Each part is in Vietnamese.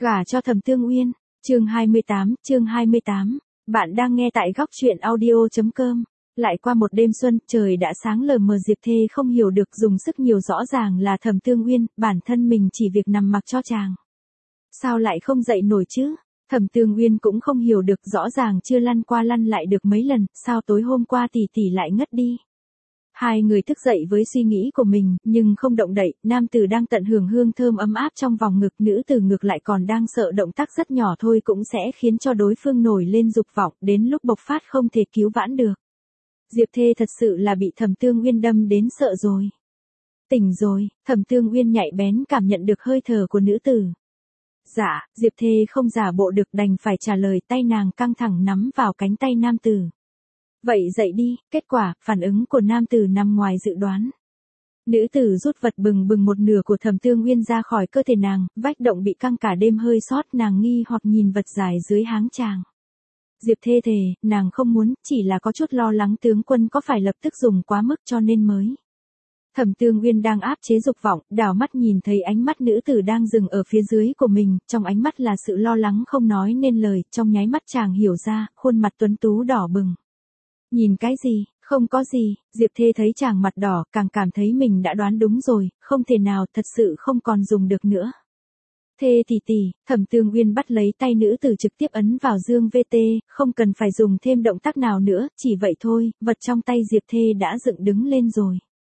Gả cho Thẩm Tương Uyên, chương 28, bạn đang nghe tại góc truyện audio.com. Lại qua một đêm xuân, trời đã sáng lờ mờ, Diệp Thê không hiểu được dùng sức nhiều, rõ ràng là Thẩm Tương Uyên, bản thân mình chỉ việc nằm mặc cho chàng. Sao lại không dậy nổi chứ? Thẩm Tương Uyên cũng không hiểu được, rõ ràng chưa lăn qua lăn lại được mấy lần, sao tối hôm qua tỷ tỷ lại ngất đi. Hai người thức dậy với suy nghĩ của mình, nhưng không động đậy, nam tử đang tận hưởng hương thơm ấm áp trong vòng ngực, nữ tử ngược lại còn đang sợ động tác rất nhỏ thôi cũng sẽ khiến cho đối phương nổi lên dục vọng, đến lúc bộc phát không thể cứu vãn được. Diệp Thê thật sự là bị Thẩm Tương Uyên đâm đến sợ rồi. Tỉnh rồi, Thẩm Tương Uyên nhạy bén cảm nhận được hơi thở của nữ tử. Dạ, Diệp Thê không giả bộ được, đành phải trả lời, tay nàng căng thẳng nắm vào cánh tay nam tử. Vậy dậy đi, kết quả, phản ứng của nam tử nằm ngoài dự đoán. Nữ tử rút vật bừng bừng một nửa của Thẩm Tương Uyên ra khỏi cơ thể nàng, vách động bị căng cả đêm hơi sót, nàng nghi hoặc nhìn vật dài dưới háng chàng. Diệp Thê thề, nàng không muốn, chỉ là có chút lo lắng tướng quân có phải lập tức dùng quá mức cho nên mới. Thẩm Tương Uyên đang áp chế dục vọng, đảo mắt nhìn thấy ánh mắt nữ tử đang dừng ở phía dưới của mình, trong ánh mắt là sự lo lắng không nói nên lời, trong nháy mắt chàng hiểu ra, khuôn mặt tuấn tú đỏ bừng. Nhìn cái gì, không có gì, Diệp Thê thấy chàng mặt đỏ, càng cảm thấy mình đã đoán đúng rồi, không thể nào, thật sự không còn dùng được nữa. Thê tỷ, Thẩm Tương Uyên bắt lấy tay nữ tử trực tiếp ấn vào dương VT, không cần phải dùng thêm động tác nào nữa, chỉ vậy thôi, vật trong tay Diệp Thê đã dựng đứng lên rồi.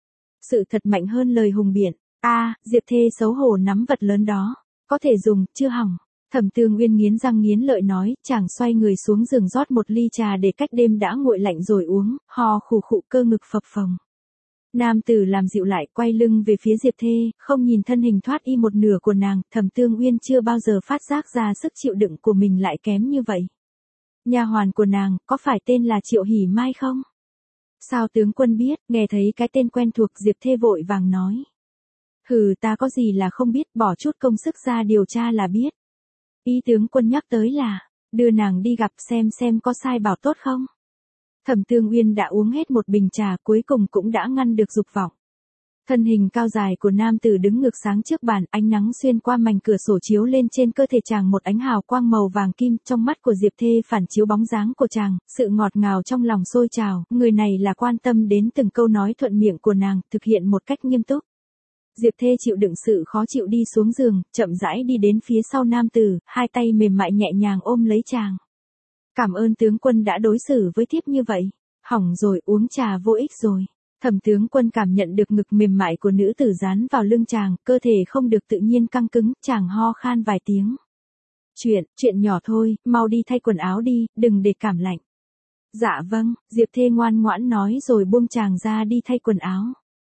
Sự thật mạnh hơn lời hùng biện. Diệp Thê xấu hổ nắm vật lớn đó. Có thể dùng, chưa hỏng. Thẩm Tương Uyên nghiến răng nghiến lợi nói, chàng xoay người xuống giường rót một ly trà để cách đêm đã nguội lạnh rồi uống, hò khủ khụ cơ ngực phập phồng. Nam tử làm dịu lại, quay lưng về phía Diệp Thê, không nhìn thân hình thoát y một nửa của nàng, Thẩm Tương Uyên chưa bao giờ phát giác ra sức chịu đựng của mình lại kém như vậy. Nha hoàn của nàng, có phải tên là Triệu Hỉ Mai không? Sao tướng quân biết? Nghe thấy cái tên quen thuộc, Diệp Thê vội vàng nói. Hừ, ta có gì là không biết, bỏ chút công sức ra điều tra là biết. Ý tướng quân nhắc tới là, đưa nàng đi gặp xem có sai bảo tốt không? Thẩm Tương Uyên đã uống hết một bình trà, cuối cùng cũng đã ngăn được dục vọng. Thân hình cao dài của nam tử đứng ngược sáng trước bàn, ánh nắng xuyên qua mảnh cửa sổ chiếu lên trên cơ thể chàng một ánh hào quang màu vàng kim, trong mắt của Diệp Thê phản chiếu bóng dáng của chàng, sự ngọt ngào trong lòng sôi trào, người này là quan tâm đến từng câu nói thuận miệng của nàng, thực hiện một cách nghiêm túc. Diệp Thê chịu đựng sự khó chịu đi xuống giường, chậm rãi đi đến phía sau nam tử, hai tay mềm mại nhẹ nhàng ôm lấy chàng. Cảm ơn tướng quân đã đối xử với thiếp như vậy. Hỏng rồi, uống trà vô ích rồi. Thẩm tướng quân cảm nhận được ngực mềm mại của nữ tử dán vào lưng chàng, cơ thể không được tự nhiên căng cứng, chàng ho khan vài tiếng. Chuyện nhỏ thôi, mau đi thay quần áo đi, đừng để cảm lạnh. Dạ vâng, Diệp Thê ngoan ngoãn nói rồi buông chàng ra đi thay quần áo.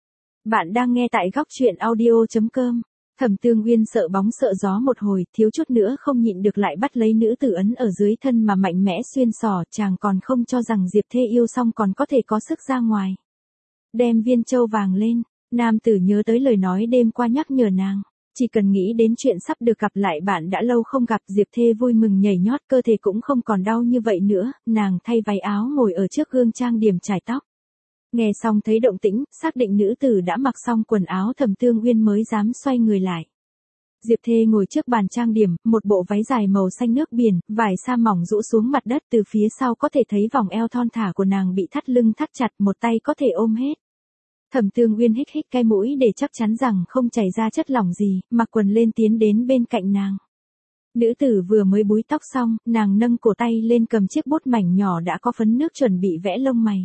Bạn đang nghe tại góc truyện audio.com. Thẩm Tương Uyên sợ bóng sợ gió một hồi, thiếu chút nữa không nhịn được lại bắt lấy nữ tử ấn ở dưới thân mà mạnh mẽ xuyên xỏ, chàng còn không cho rằng Diệp Thê yêu xong còn có thể có sức ra ngoài. Đem viên châu vàng lên, nam tử nhớ tới lời nói đêm qua nhắc nhở nàng, chỉ cần nghĩ đến chuyện sắp được gặp lại bạn đã lâu không gặp, Diệp Thê vui mừng nhảy nhót, cơ thể cũng không còn đau như vậy nữa, nàng thay váy áo ngồi ở trước gương trang điểm chải tóc. Nghe xong thấy động tĩnh, xác định nữ tử đã mặc xong quần áo, Thẩm Tương Uyên mới dám xoay người lại. Diệp Thê ngồi trước bàn trang điểm, một bộ váy dài màu xanh nước biển, vải sa mỏng rũ xuống mặt đất, từ phía sau có thể thấy vòng eo thon thả của nàng bị thắt lưng thắt chặt, một tay có thể ôm hết. Thẩm Tương Uyên hít cái mũi để chắc chắn rằng không chảy ra chất lỏng gì, mặc quần lên tiến đến bên cạnh nàng. Nữ tử vừa mới búi tóc xong, nàng nâng cổ tay lên cầm chiếc bút mảnh nhỏ đã có phấn nước chuẩn bị vẽ lông mày.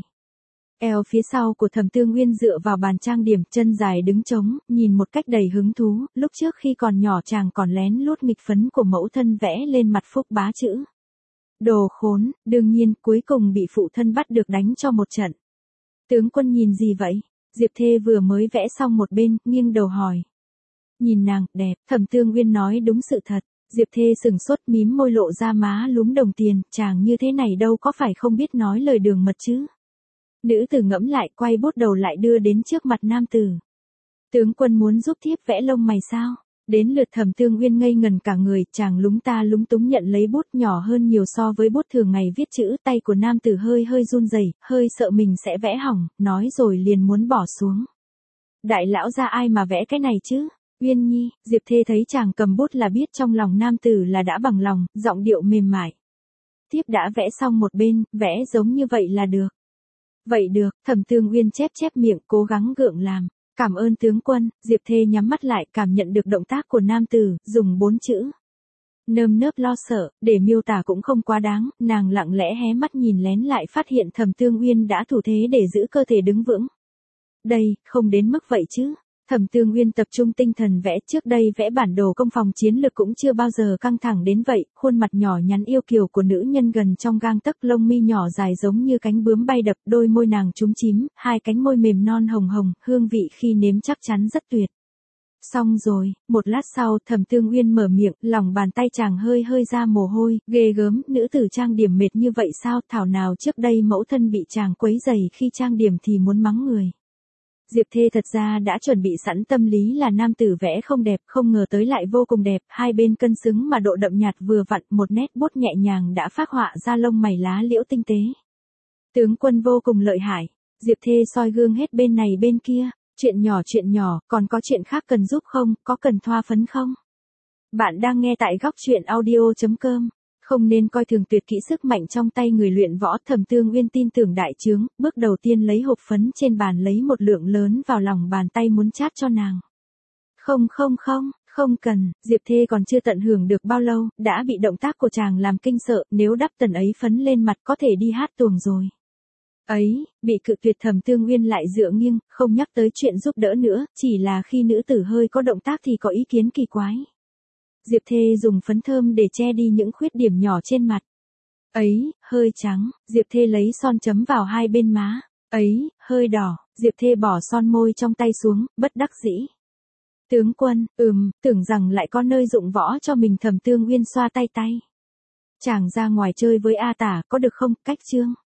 Eo phía sau của Thẩm Tương Uyên dựa vào bàn trang điểm, chân dài đứng trống, nhìn một cách đầy hứng thú, lúc trước khi còn nhỏ chàng còn lén lút nghịch phấn của mẫu thân vẽ lên mặt Phúc Bá chữ. Đồ khốn, đương nhiên, cuối cùng bị phụ thân bắt được đánh cho một trận. Tướng quân nhìn gì vậy? Diệp Thê vừa mới vẽ xong một bên, nghiêng đầu hỏi. Nhìn nàng, đẹp, Thẩm Tương Uyên nói đúng sự thật. Diệp Thê sừng sốt, mím môi lộ ra má lúm đồng tiền, chàng như thế này đâu có phải không biết nói lời đường mật chứ. Nữ tử ngẫm lại, quay bút đầu lại đưa đến trước mặt nam tử. Tướng quân muốn giúp thiếp vẽ lông mày sao? Đến lượt Thẩm Tương Uyên ngây ngần cả người, chàng lúng ta lúng túng nhận lấy bút, nhỏ hơn nhiều so với bút thường ngày viết chữ, tay của nam tử hơi run rẩy, hơi sợ mình sẽ vẽ hỏng, nói rồi liền muốn bỏ xuống. Đại lão gia ai mà vẽ cái này chứ? Uyên Nhi, Diệp Thê thấy chàng cầm bút là biết trong lòng nam tử là đã bằng lòng, giọng điệu mềm mại. Tiếp đã vẽ xong một bên, vẽ giống như vậy là được. Vậy được, Thẩm Tương Uyên chép chép miệng, cố gắng gượng làm. Cảm ơn tướng quân, Diệp Thê nhắm mắt lại, cảm nhận được động tác của nam tử, dùng 4 chữ. Nơm nớp lo sợ, để miêu tả cũng không quá đáng, nàng lặng lẽ hé mắt nhìn lén lại phát hiện Thẩm Tương Uyên đã thủ thế để giữ cơ thể đứng vững. Đây, không đến mức vậy chứ. Thẩm Tương Uyên tập trung tinh thần vẽ, trước đây vẽ bản đồ công phòng chiến lược cũng chưa bao giờ căng thẳng đến vậy, khuôn mặt nhỏ nhắn yêu kiều của nữ nhân gần trong gang tấc, lông mi nhỏ dài giống như cánh bướm bay đập, đôi môi nàng chúm chím, hai cánh môi mềm non hồng hồng, hương vị khi nếm chắc chắn rất tuyệt. Xong rồi, một lát sau, Thẩm Tương Uyên mở miệng, lòng bàn tay chàng hơi hơi ra mồ hôi, ghê gớm, nữ tử trang điểm mệt như vậy sao, thảo nào trước đây mẫu thân bị chàng quấy rầy khi trang điểm thì muốn mắng người. Diệp Thê thật ra đã chuẩn bị sẵn tâm lý là nam tử vẽ không đẹp, không ngờ tới lại vô cùng đẹp, hai bên cân xứng mà độ đậm nhạt vừa vặn, một nét bút nhẹ nhàng đã phác họa ra lông mày lá liễu tinh tế. Tướng quân vô cùng lợi hại. Diệp Thê soi gương hết bên này bên kia, chuyện nhỏ, còn có chuyện khác cần giúp không, có cần thoa phấn không? Bạn đang nghe tại góc truyện audio.com. Không nên coi thường tuyệt kỹ sức mạnh trong tay người luyện võ. Thẩm Tương Uyên tin tưởng đại trướng, bước đầu tiên lấy hộp phấn trên bàn lấy một lượng lớn vào lòng bàn tay muốn chát cho nàng. Không cần, Diệp Thê còn chưa tận hưởng được bao lâu, đã bị động tác của chàng làm kinh sợ, nếu đắp tần ấy phấn lên mặt có thể đi hát tuồng rồi. Ấy, bị cự tuyệt. Thẩm Tương Uyên lại dựa nghiêng, không nhắc tới chuyện giúp đỡ nữa, chỉ là khi nữ tử hơi có động tác thì có ý kiến kỳ quái. Diệp Thê dùng phấn thơm để che đi những khuyết điểm nhỏ trên mặt. Ấy, hơi trắng, Diệp Thê lấy son chấm vào hai bên má. Ấy, hơi đỏ, Diệp Thê bỏ son môi trong tay xuống, bất đắc dĩ. Tướng quân, tưởng rằng lại có nơi dụng võ cho mình. Thẩm Tương Uyên xoa tay. Chàng ra ngoài chơi với A Tả có được không, cách chương.